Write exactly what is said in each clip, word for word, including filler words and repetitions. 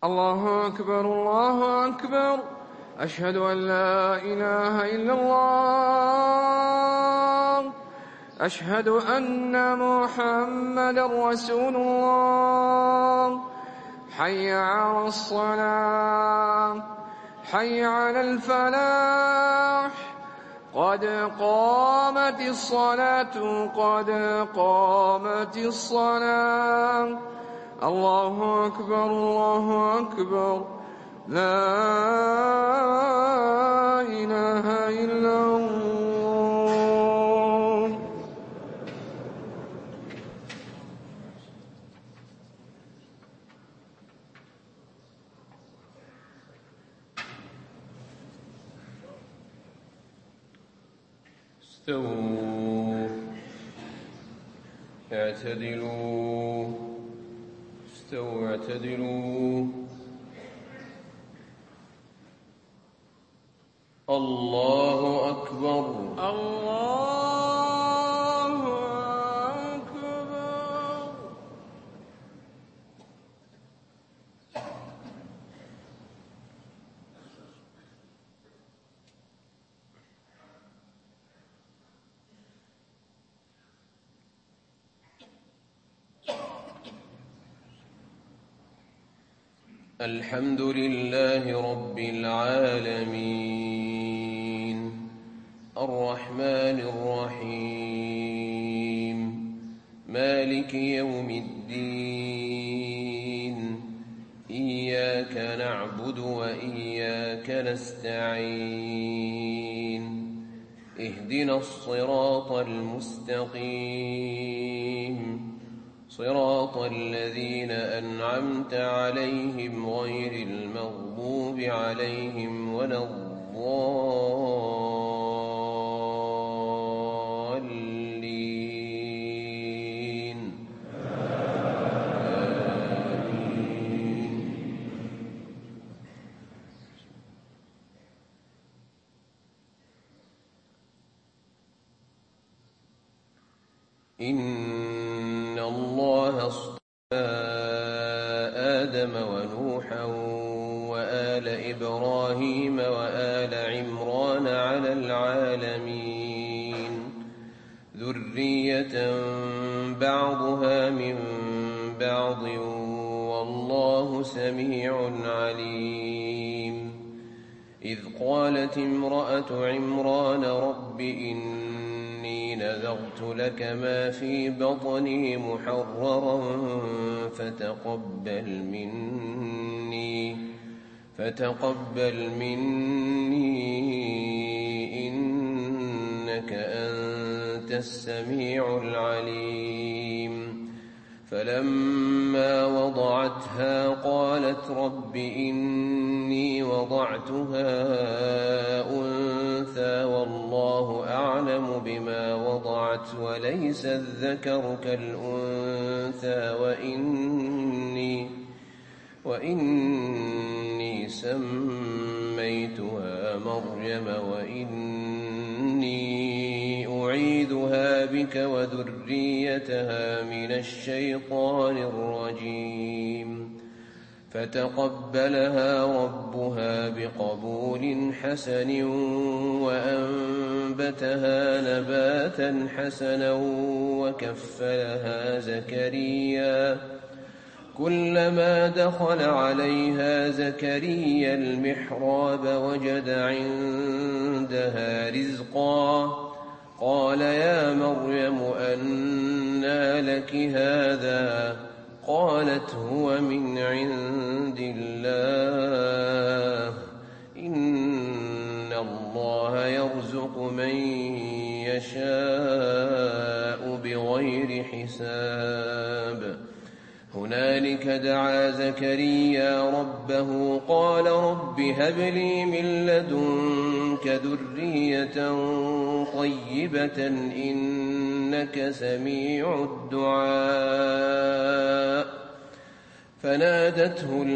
الله أكبر الله أكبر أشهد أن لا إله إلا الله أشهد أن محمدا رسول الله حي على الصلاة حي على الفلاح قد قامت الصلاة قد قامت الصلاة الله أكبر الله أكبر لا إله إلا الله. استووا اعتدلوا استووا اعتدلوا الله أكبر الله أكبر. الحمد لله رب العالمين الرحمن الرحيم مالك يوم الدين إياك نعبد وإياك نستعين اهدنا الصراط المستقيم صراط الذين أنعمت عليهم غير المغضوب عليهم ولا الضالين آمين. إن الله اصطفى آدم ونوحا وآل إبراهيم وآل عمران على العالمين ذرية بعضها من بعض والله سميع عليم. إذ قالت امرأة عمران رب إني نذرت لك ما في بطني محررا فتقبل مني فتقبل مني إنك أنت السميع العليم. فلما وضعتها قالت رب إني وضعتها أنثى والله أعلم بما وضعت وليس الذكر كالأنثى وإني, وإني سميتها مريم وإني أعيذها بك وذريتها من الشيطان الرجيم. فتقبلها ربها بقبول حسن وأنبتها نباتا حسنا وكفلها زكريا كلما دخل عليها زكريا المحراب وجد عندها رزقا قال يا مريم أنى لك هذا قالت هو من عند الله إن الله يرزق من يشاء بغير حساب. هنالك دعا زكريا ربه قال رب هب لي من لدنك ذرية طيبة إنك سميع الدعاء. فنادته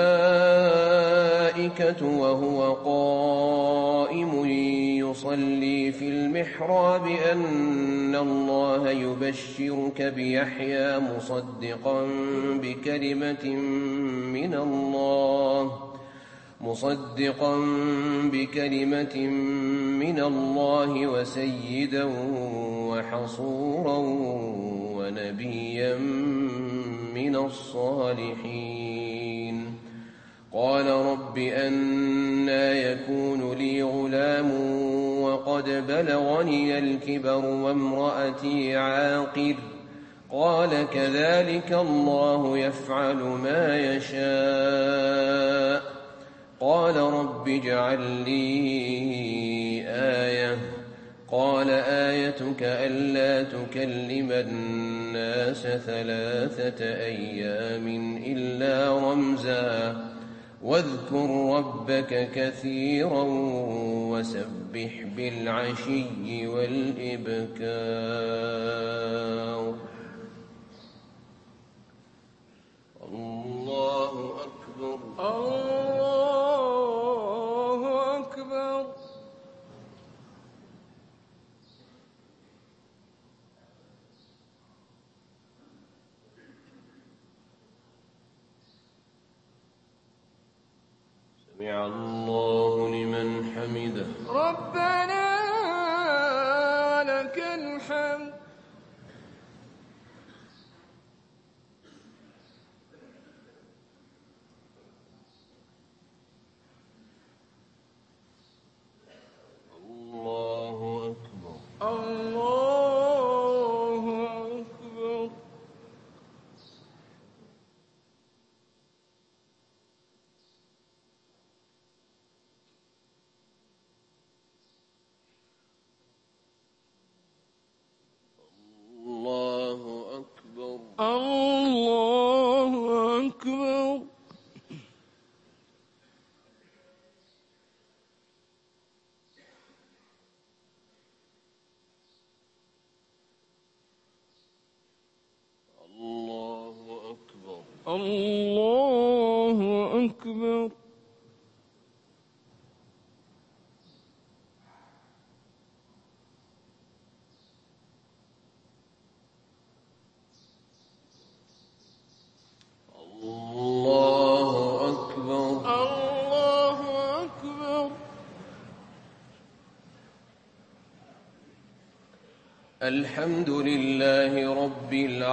الملائكة وهو قائم يصلي في المحراب أن الله يبشرك بيحيى مصدقا بكلمة من الله مصدقا بكلمة من الله وسيدا وحصورا ونبيا من الصالحين. قال رب أنى يكون لي غلام وقد بلغني الكبر وامرأتي عاقر قال كذلك الله يفعل ما يشاء. قال رب اجعل لي آية قال آيتك ألا تكلم الناس ثلاثة أيام إلا رمزا واذكر ربك كثيرا وسبح بالعشي والإبكار. الله أكبر الله أكبر. سمع الله لمن حمده. ربنا لك الحمد. الله أكبر الله أكبر. الله أكبر الله أكبر. الله أكبر الله أكبر. الله أكبر الله أكبر. الحمد لله رب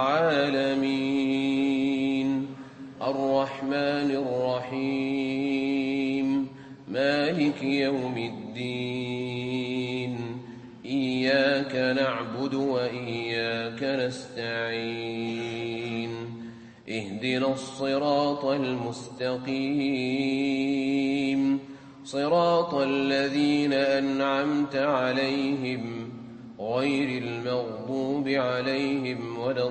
العالمين الرحمن الرحيم مالك يوم الدين إياك نعبد وإياك نستعين اهدنا الصراط المستقيم صراط الذين أنعمت عليهم غير المغضوب عليهم ولا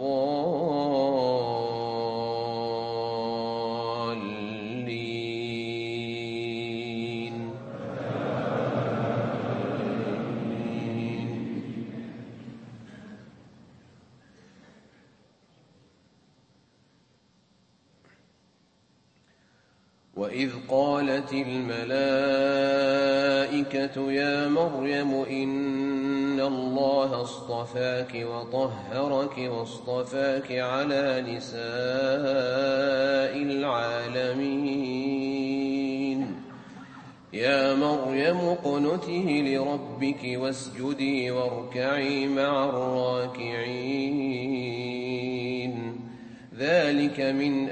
الضالين. وإذ قالت الملائكة يا مريم إن الله اصطفاك وطهرك واصطفاك على نساء العالمين يا مريم اقنتي لربك واسجدي واركعي مع الراكعين ذلك من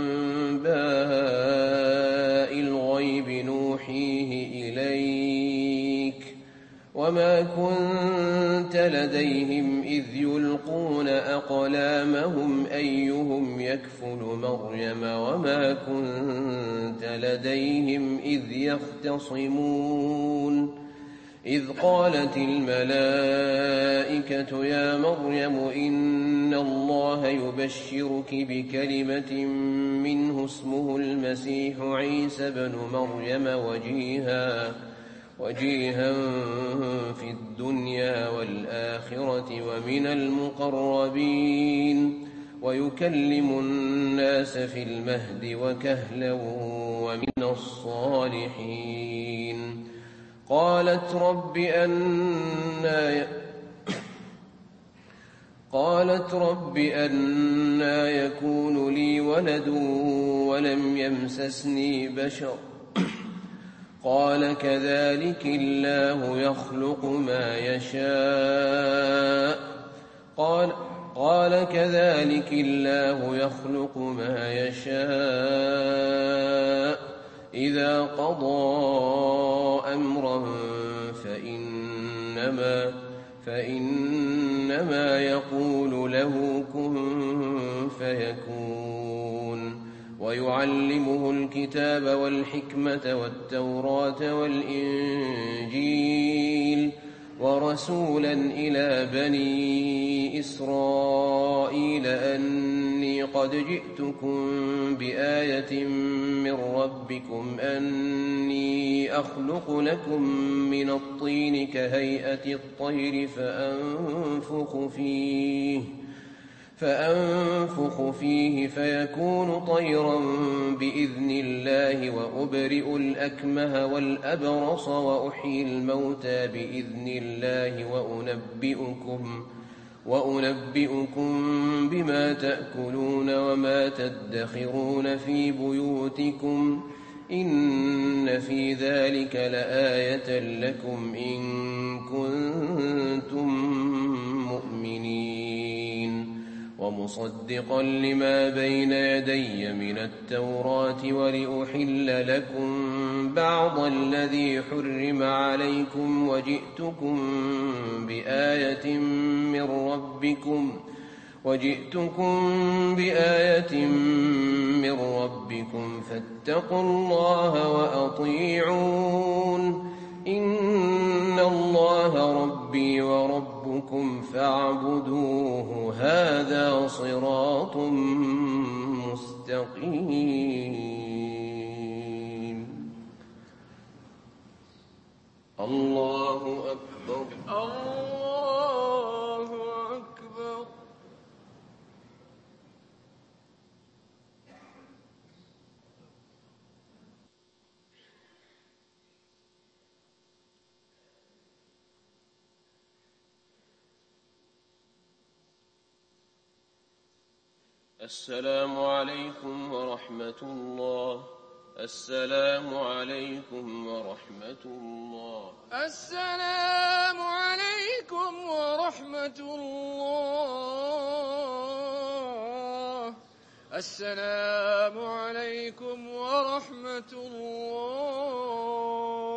أنباء الغيب نوحيه إليك وما كنت لديهم إذ يلقون أقلامهم أيهم يكفل مريم وما كنت لديهم إذ يختصمون إذ قالت الملائكة يا مريم إن الله يبشرك بكلمة منه اسمه المسيح عيسى بن مريم وجيها وجيها في الدنيا والآخرة ومن المقربين ويكلم الناس في المهد وكهلا ومن الصالحين. قالت رب أنى قالت رب أنى يكون لي ولد ولم يمسسني بشر قال كذلك الله يخلق ما يشاء قال قال كذلك الله يخلق ما يشاء إذا قضى أمرا فإنما فإنما يقول له كن فيكون. ويعلمه الكتاب والحكمة والتوراة والإنجيل ورسولا إلى بني إسرائيل أني قد جئتكم بآية من ربكم أني أخلق لكم من الطين كهيئة الطير فأنفخ فيه فأنفخ فيه فيكون طيرا بإذن الله وأبرئ الأكمه والأبرص وأحيي الموتى بإذن الله وأنبئكم, وأنبئكم بما تأكلون وما تدخرون في بيوتكم إن في ذلك لآية لكم إن كنتم مؤمنين. ومصدقا لما بين يدي من التوراة ولأحل لكم بعض الذي حرم عليكم وجئتكم بآية من ربكم وجئتكم بآية من ربكم فاتقوا الله وأطيعون إن الله ربي وربكم فاعبدوه هذا صراط مستقيم. الله أكبر الله أكبر. السلام عليكم ورحمة الله. السلام عليكم ورحمة الله. السلام عليكم ورحمة الله. السلام عليكم ورحمة الله.